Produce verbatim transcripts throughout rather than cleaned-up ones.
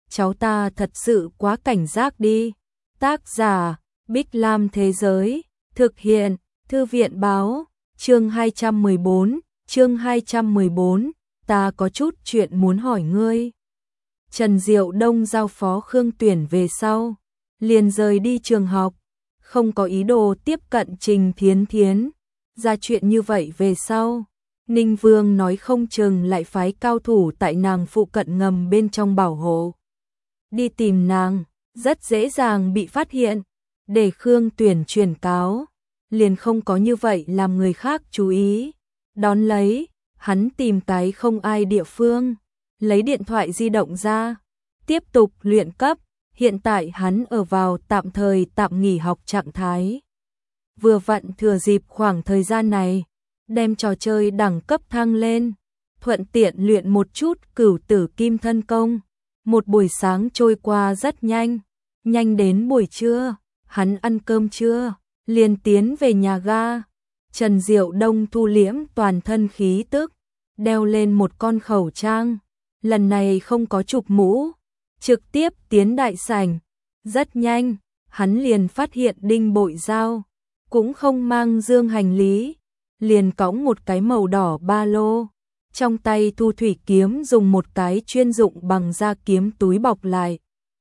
cháu ta thật sự quá cảnh giác đi. Tác giả, Bích Lam Thế Giới, thực hiện, Thư viện Báo, chương hai trăm mười bốn, chương hai trăm mười bốn, ta có chút chuyện muốn hỏi ngươi. Trần Diệu Đông giao phó Khương Tuyển về sau, liền rời đi trường học, không có ý đồ tiếp cận Trình Thiến Thiến. Ra chuyện như vậy về sau, Ninh Vương nói không chừng lại phái cao thủ tại nàng phụ cận ngầm bên trong bảo hộ. Đi tìm nàng, rất dễ dàng bị phát hiện, để Khương Tuyển truyền cáo, liền không có như vậy làm người khác chú ý. Đón lấy, hắn tìm cái không ai địa phương, lấy điện thoại di động ra, tiếp tục luyện cấp, hiện tại hắn ở vào tạm thời tạm nghỉ học trạng thái. Vừa vặn thừa dịp khoảng thời gian này, đem trò chơi đẳng cấp thăng lên, thuận tiện luyện một chút Cửu Tử Kim Thân Công. Một buổi sáng trôi qua rất nhanh, nhanh đến buổi trưa, hắn ăn cơm trưa, liền tiến về nhà ga. Trần Diệu Đông thu liễm toàn thân khí tức, đeo lên một con khẩu trang, lần này không có chụp mũ, trực tiếp tiến đại sảnh. Rất nhanh, hắn liền phát hiện Đinh Bội Giao, cũng không mang dương hành lý, liền cõng một cái màu đỏ ba lô, trong tay thu thủy kiếm dùng một cái chuyên dụng bằng da kiếm túi bọc lại.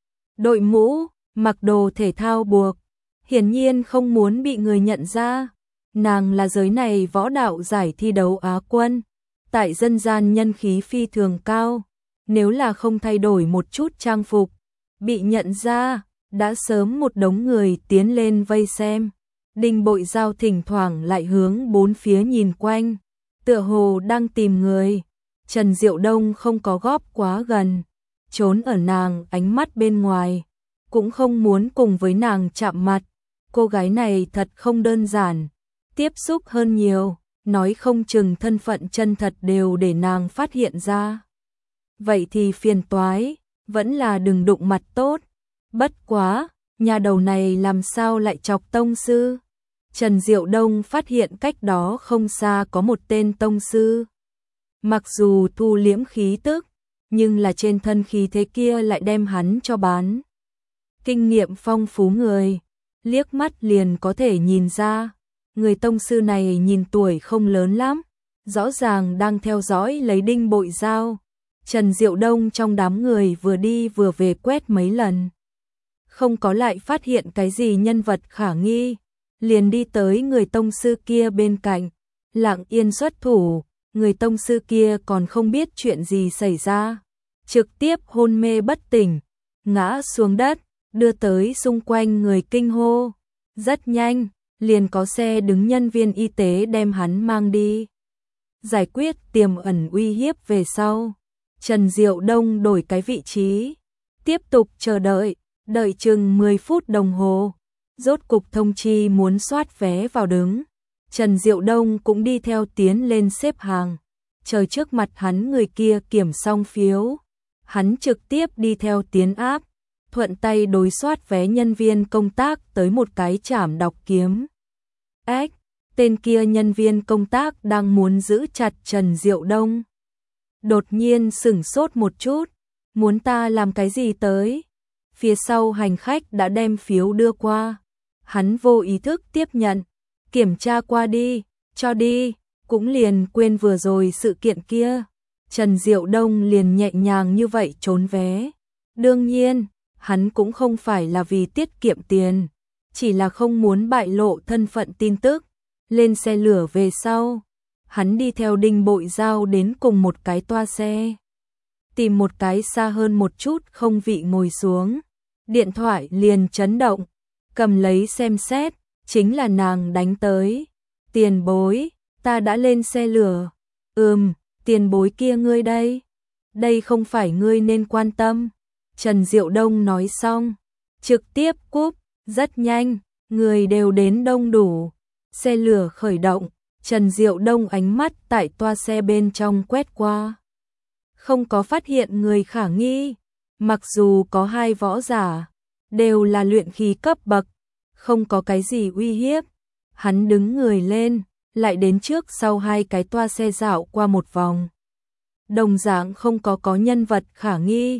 Đội mũ, mặc đồ thể thao buộc, hiển nhiên không muốn bị người nhận ra. Nàng là giới này võ đạo giải thi đấu Á quân, tại dân gian nhân khí phi thường cao, nếu là không thay đổi một chút trang phục, bị nhận ra, đã sớm một đống người tiến lên vây xem. Đinh Bội Giao thỉnh thoảng lại hướng bốn phía nhìn quanh, tựa hồ đang tìm người. Trần Diệu Đông không có góp quá gần, trốn ở nàng ánh mắt bên ngoài, cũng không muốn cùng với nàng chạm mặt. Cô gái này thật không đơn giản, tiếp xúc hơn nhiều, nói không chừng thân phận chân thật đều để nàng phát hiện ra. Vậy thì phiền toái, vẫn là đừng đụng mặt tốt. Bất quá, nhà đầu này làm sao lại chọc tông sư? Trần Diệu Đông phát hiện cách đó không xa có một tên tông sư. Mặc dù thu liễm khí tức, nhưng là trên thân khí thế kia lại đem hắn cho bán. Kinh nghiệm phong phú người, liếc mắt liền có thể nhìn ra, người tông sư này nhìn tuổi không lớn lắm, rõ ràng đang theo dõi lấy Đinh Bội Giao. Trần Diệu Đông trong đám người vừa đi vừa về quét mấy lần, không có lại phát hiện cái gì nhân vật khả nghi, liền đi tới người tông sư kia bên cạnh, lặng yên xuất thủ. Người tông sư kia còn không biết chuyện gì xảy ra, trực tiếp hôn mê bất tỉnh, ngã xuống đất, đưa tới xung quanh người kinh hô. Rất nhanh, liền có xe đứng nhân viên y tế đem hắn mang đi. Giải quyết tiềm ẩn uy hiếp về sau, Trần Diệu Đông đổi cái vị trí, tiếp tục chờ đợi, đợi chừng mười phút đồng hồ, rốt cục thông chi muốn soát vé vào đứng. Trần Diệu Đông cũng đi theo tiến lên xếp hàng, chờ trước mặt hắn người kia kiểm xong phiếu, hắn trực tiếp đi theo tiến áp, thuận tay đối soát vé nhân viên công tác tới một cái chảm đọc kiếm. Ếch, tên kia nhân viên công tác đang muốn giữ chặt Trần Diệu Đông. Đột nhiên sửng sốt một chút, muốn ta làm cái gì tới? Phía sau hành khách đã đem phiếu đưa qua, hắn vô ý thức tiếp nhận. Kiểm tra qua đi, cho đi, cũng liền quên vừa rồi sự kiện kia. Trần Diệu Đông liền nhẹ nhàng như vậy trốn vé. Đương nhiên, hắn cũng không phải là vì tiết kiệm tiền, chỉ là không muốn bại lộ thân phận tin tức. Lên xe lửa về sau, hắn đi theo Đinh Bội Giao đến cùng một cái toa xe. Tìm một cái xa hơn một chút không vị ngồi xuống. Điện thoại liền chấn động, cầm lấy xem xét. Chính là nàng đánh tới. Tiền bối, ta đã lên xe lửa. Ừm, tiền bối kia ngươi đây. Đây không phải ngươi nên quan tâm. Trần Diệu Đông nói xong, trực tiếp cúp. Rất nhanh, người đều đến đông đủ. Xe lửa khởi động, Trần Diệu Đông ánh mắt tại toa xe bên trong quét qua, không có phát hiện người khả nghi. Mặc dù có hai võ giả, đều là luyện khí cấp bậc, không có cái gì uy hiếp. Hắn đứng người lên, lại đến trước sau hai cái toa xe dạo qua một vòng. Đồng dạng không có có nhân vật khả nghi.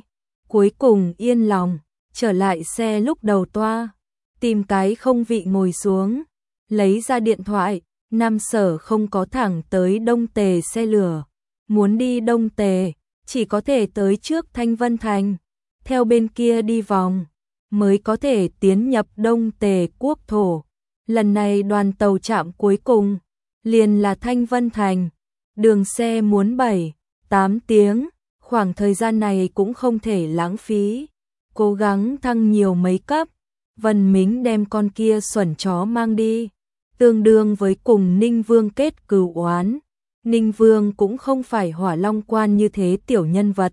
cuối cùng yên lòng, trở lại xe lúc đầu toa, tìm cái không vị ngồi xuống, lấy ra điện thoại. Nam Sở không có thẳng tới Đông Tề xe lửa, muốn đi Đông Tề, chỉ có thể tới trước Thanh Vân Thành, theo bên kia đi vòng, mới có thể tiến nhập Đông Tề quốc thổ. Lần này đoàn tàu chạm cuối cùng, liền là Thanh Vân Thành, đường xe muốn bảy, tám tiếng, khoảng thời gian này cũng không thể lãng phí, cố gắng thăng nhiều mấy cấp, Vân Mính đem con kia xuẩn chó mang đi, tương đương với cùng Ninh Vương kết cừu oán. Ninh Vương cũng không phải Hỏa Long quan như thế tiểu nhân vật.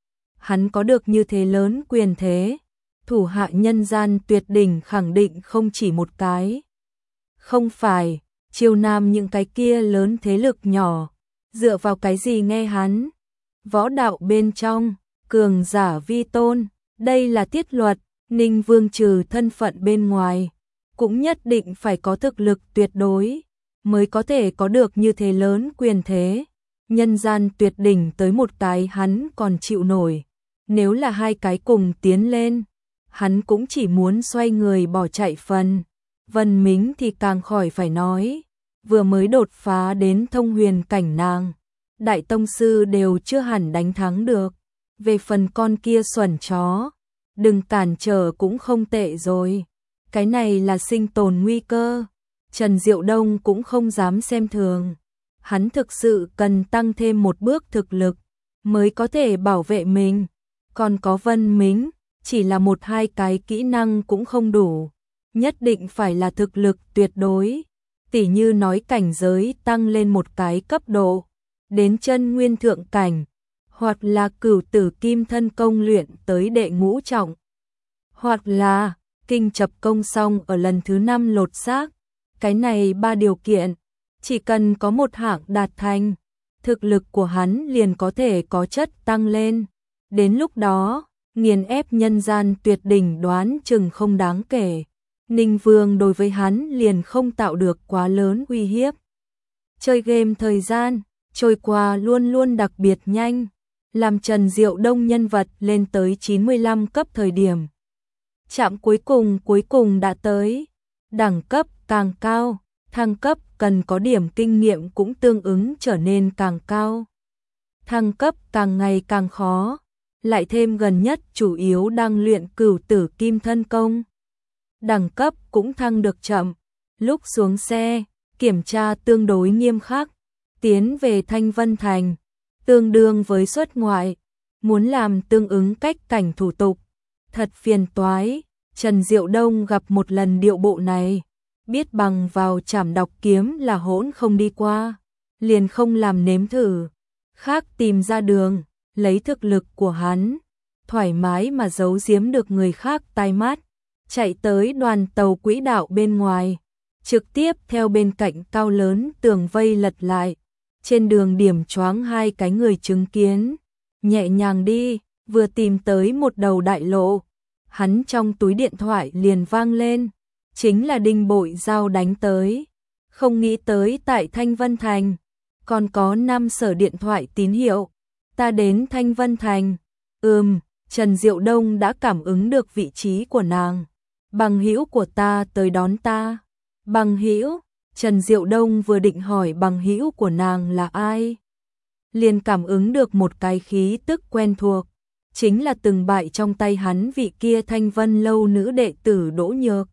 Hắn có được như thế lớn quyền thế, thủ hạ nhân gian tuyệt đỉnh khẳng định không chỉ một cái. Không phải, Triều Nam những cái kia lớn thế lực nhỏ, dựa vào cái gì nghe hắn? Võ đạo bên trong, cường giả vi tôn, đây là tiết luật, Ninh Vương trừ thân phận bên ngoài, cũng nhất định phải có thực lực tuyệt đối, mới có thể có được như thế lớn quyền thế. Nhân gian tuyệt đỉnh tới một cái hắn còn chịu nổi, nếu là hai cái cùng tiến lên, hắn cũng chỉ muốn xoay người bỏ chạy phần. Vân Mính thì càng khỏi phải nói, vừa mới đột phá đến thông huyền cảnh nàng, đại tông sư đều chưa hẳn đánh thắng được. Về phần con kia xuẩn chó, đừng cản trở cũng không tệ rồi. Cái này là sinh tồn nguy cơ. Trần Diệu Đông cũng không dám xem thường. Hắn thực sự cần tăng thêm một bước thực lực mới có thể bảo vệ mình. Còn có Vân Mính, chỉ là một hai cái kỹ năng cũng không đủ. Nhất định phải là thực lực tuyệt đối. Tỉ như nói cảnh giới tăng lên một cái cấp độ, đến chân nguyên thượng cảnh, hoặc là cửu tử kim thân công luyện tới đệ ngũ trọng, hoặc là kinh chập công xong ở lần thứ năm lột xác. Cái này ba điều kiện, chỉ cần có một hạng đạt thành, thực lực của hắn liền có thể có chất tăng lên. Đến lúc đó, nghiền ép nhân gian tuyệt đỉnh đoán chừng không đáng kể. Ninh Vương đối với hắn liền không tạo được quá lớn uy hiếp. Chơi game thời gian, trôi qua luôn luôn đặc biệt nhanh, làm Trần Diệu Đông nhân vật lên tới chín mươi lăm cấp thời điểm. Trạm cuối cùng cuối cùng đã tới, đẳng cấp càng cao, thăng cấp cần có điểm kinh nghiệm cũng tương ứng trở nên càng cao. Thăng cấp càng ngày càng khó, lại thêm gần nhất chủ yếu đang luyện cửu tử kim thân công. Đẳng cấp cũng thăng được chậm, lúc xuống xe, kiểm tra tương đối nghiêm khắc, tiến về Thanh Vân Thành, tương đương với xuất ngoại, muốn làm tương ứng cách cảnh thủ tục, thật phiền toái. Trần Diệu Đông gặp một lần điệu bộ này, biết bằng vào trảm đọc kiếm là hỗn không đi qua, liền không làm nếm thử, khác tìm ra đường, lấy thực lực của hắn, thoải mái mà giấu giếm được người khác tai mắt, chạy tới đoàn tàu quỹ đạo bên ngoài, trực tiếp theo bên cạnh cao lớn tường vây lật lại, trên đường điểm choáng hai cái người chứng kiến, nhẹ nhàng đi, vừa tìm tới một đầu đại lộ, hắn trong túi điện thoại liền vang lên, chính là Đinh Bội Giao đánh tới, không nghĩ tới tại Thanh Vân Thành, còn có Nam Sở điện thoại tín hiệu, ta đến Thanh Vân Thành, ừm, Trần Diệu Đông đã cảm ứng được vị trí của nàng, bằng hữu của ta tới đón ta, bằng hữu, Trần Diệu Đông vừa định hỏi bằng hữu của nàng là ai, liền cảm ứng được một cái khí tức quen thuộc, chính là từng bại trong tay hắn vị kia Thanh Vân lâu nữ đệ tử Đỗ Nhược.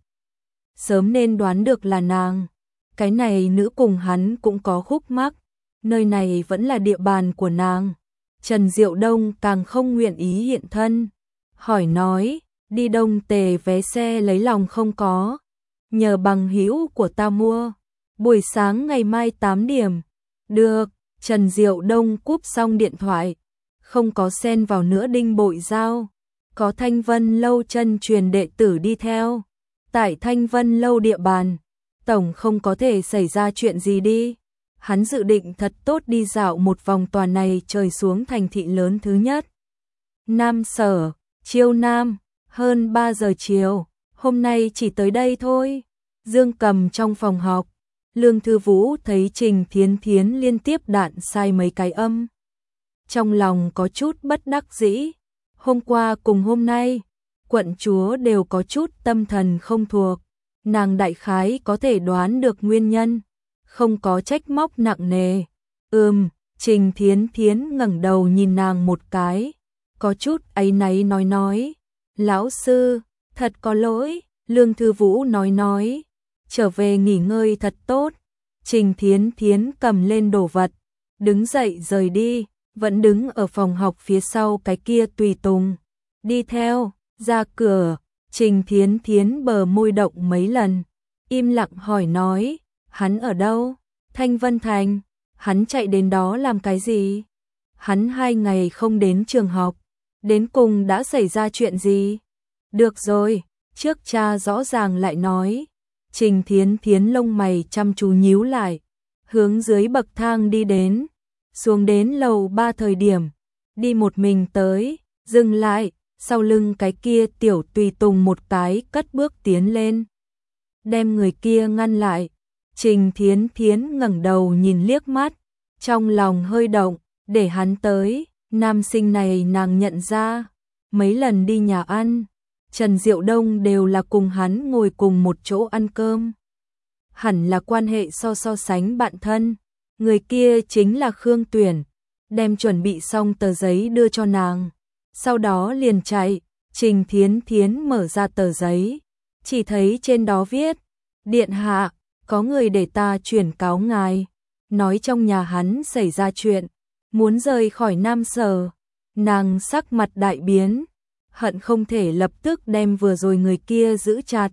Sớm nên đoán được là nàng, cái này nữ cùng hắn cũng có khúc mắc, nơi này vẫn là địa bàn của nàng. Trần Diệu Đông càng không nguyện ý hiện thân, hỏi nói, đi Đông Tề vé xe lấy lòng không có, nhờ bằng hữu của ta mua, buổi sáng ngày mai tám điểm, được. Trần Diệu Đông cúp xong điện thoại, không có xen vào nữa Đinh Bội Giao, có Thanh Vân lâu chân truyền đệ tử đi theo, tại Thanh Vân lâu địa bàn, tổng không có thể xảy ra chuyện gì đi. Hắn dự định thật tốt đi dạo một vòng tòa này trời xuống thành thị lớn thứ nhất. Nam Sở, chiều Nam, hơn ba giờ chiều, hôm nay chỉ tới đây thôi. Dương Cầm trong phòng họp, Lương Thư Vũ thấy Trình Thiến Thiến liên tiếp đạn sai mấy cái âm. Trong lòng có chút bất đắc dĩ, Hôm qua cùng hôm nay, quận chúa đều có chút tâm thần không thuộc, nàng đại khái có thể đoán được nguyên nhân, không có trách móc nặng nề. Ừm, Trình Thiến Thiến ngẩng đầu nhìn nàng một cái, có chút áy náy nói nói, lão sư, thật có lỗi. Lương Thư Vũ nói nói, trở về nghỉ ngơi thật tốt. Trình Thiến Thiến cầm lên đồ vật, đứng dậy rời đi, vẫn đứng ở phòng học phía sau cái kia tùy tùng. Đi theo, ra cửa, Trình Thiến Thiến bờ môi động mấy lần, im lặng hỏi nói, hắn ở đâu? Thanh Vân Thành, hắn chạy đến đó làm cái gì? Hắn hai ngày không đến trường học, đến cùng đã xảy ra chuyện gì? Được rồi, trước cha rõ ràng lại nói. Trình Thiến Thiến lông mày chăm chú nhíu lại, hướng dưới bậc thang đi đến, xuống đến lầu ba thời điểm, đi một mình tới, dừng lại, sau lưng cái kia tiểu tùy tùng một cái cất bước tiến lên, đem người kia ngăn lại. Trình Thiến Thiến ngẩng đầu nhìn liếc mắt, trong lòng hơi động, để hắn tới. Nam sinh này nàng nhận ra, mấy lần đi nhà ăn, Trần Diệu Đông đều là cùng hắn ngồi cùng một chỗ ăn cơm. Hẳn là quan hệ so so sánh bạn thân. Người kia chính là Khương Tuyển, đem chuẩn bị xong tờ giấy đưa cho nàng, sau đó liền chạy. Trình Thiến Thiến mở ra tờ giấy, chỉ thấy trên đó viết, điện hạ, có người để ta chuyển cáo ngài, nói trong nhà hắn xảy ra chuyện, muốn rời khỏi Nam Sở. Nàng sắc mặt đại biến, hận không thể lập tức đem vừa rồi người kia giữ chặt.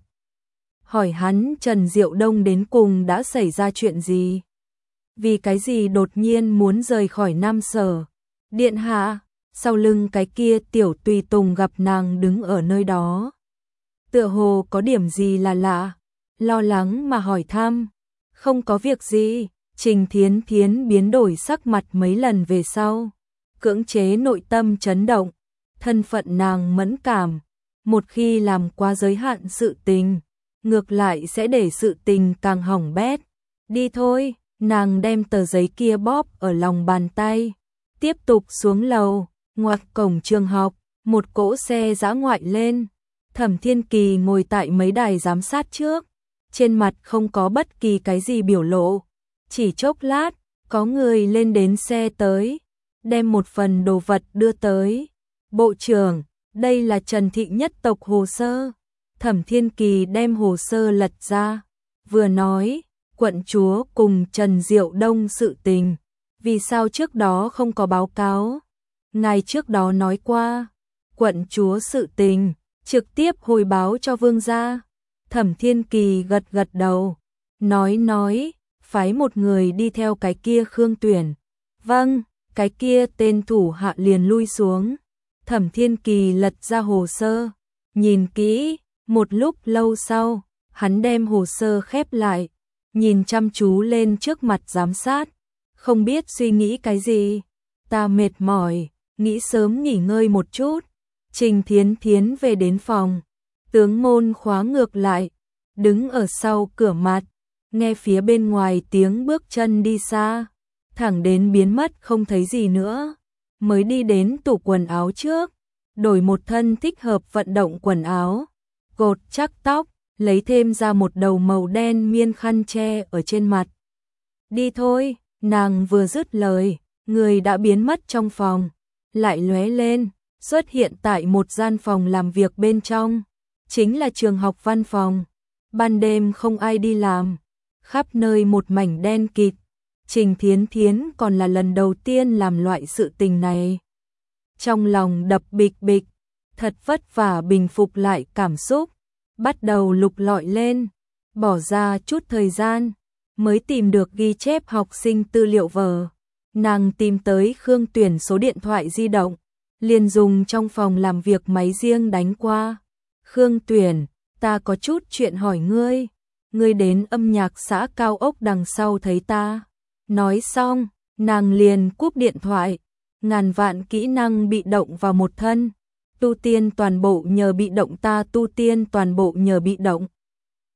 Hỏi hắn Trần Diệu Đông đến cùng đã xảy ra chuyện gì? Vì cái gì đột nhiên muốn rời khỏi Nam Sở? Điện hạ, sau lưng cái kia tiểu tùy tùng gặp nàng đứng ở nơi đó, tựa hồ có điểm gì là lạ, lo lắng mà hỏi thăm. Không có việc gì. Trình Thiến Thiến biến đổi sắc mặt mấy lần về sau, cưỡng chế nội tâm chấn động. Thân phận nàng mẫn cảm, một khi làm quá giới hạn sự tình, ngược lại sẽ để sự tình càng hỏng bét. Đi thôi. Nàng đem tờ giấy kia bóp ở lòng bàn tay, tiếp tục xuống lầu. Ngoặt cổng trường học, một cỗ xe dã ngoại lên. Thẩm Thiên Kỳ ngồi tại mấy đài giám sát trước, trên mặt không có bất kỳ cái gì biểu lộ. Chỉ chốc lát, có người lên đến xe tới, đem một phần đồ vật đưa tới. Bộ trưởng, đây là Trần Thị nhất tộc hồ sơ. Thẩm Thiên Kỳ đem hồ sơ lật ra, vừa nói, quận chúa cùng Trần Diệu Đông sự tình, vì sao trước đó không có báo cáo? Ngài trước đó nói qua, quận chúa sự tình, trực tiếp hồi báo cho vương gia. Thẩm Thiên Kỳ gật gật đầu, nói nói, phái một người đi theo cái kia Khương Tuyển. Vâng, cái kia tên thủ hạ liền lui xuống. Thẩm Thiên Kỳ lật ra hồ sơ, nhìn kỹ, một lúc lâu sau, hắn đem hồ sơ khép lại, nhìn chăm chú lên trước mặt giám sát, không biết suy nghĩ cái gì. Ta mệt mỏi, nghĩ sớm nghỉ ngơi một chút. Trình Thiến Thiến về đến phòng, tướng môn khóa ngược lại, đứng ở sau cửa mặt, nghe phía bên ngoài tiếng bước chân đi xa, thẳng đến biến mất không thấy gì nữa, mới đi đến tủ quần áo trước, đổi một thân thích hợp vận động quần áo, cột chắc tóc, lấy thêm ra một đầu màu đen miên khăn che ở trên mặt. Đi thôi. Nàng vừa dứt lời, người đã biến mất trong phòng, lại lóe lên, xuất hiện tại một gian phòng làm việc bên trong, chính là trường học văn phòng. Ban đêm không ai đi làm, khắp nơi một mảnh đen kịt. Trình Thiến Thiến còn là lần đầu tiên làm loại sự tình này, trong lòng đập bịch bịch, thật vất vả bình phục lại cảm xúc, bắt đầu lục lọi lên, bỏ ra chút thời gian mới tìm được ghi chép học sinh tư liệu vở. Nàng tìm tới Khương Tuyển số điện thoại di động, liền dùng trong phòng làm việc máy riêng đánh qua. Khương Tuyển, ta có chút chuyện hỏi ngươi, ngươi đến âm nhạc xã cao ốc đằng sau thấy ta. Nói xong, nàng liền cúp điện thoại. Ngàn vạn kỹ năng bị động vào một thân, tu tiên toàn bộ nhờ bị động, ta tu tiên toàn bộ nhờ bị động.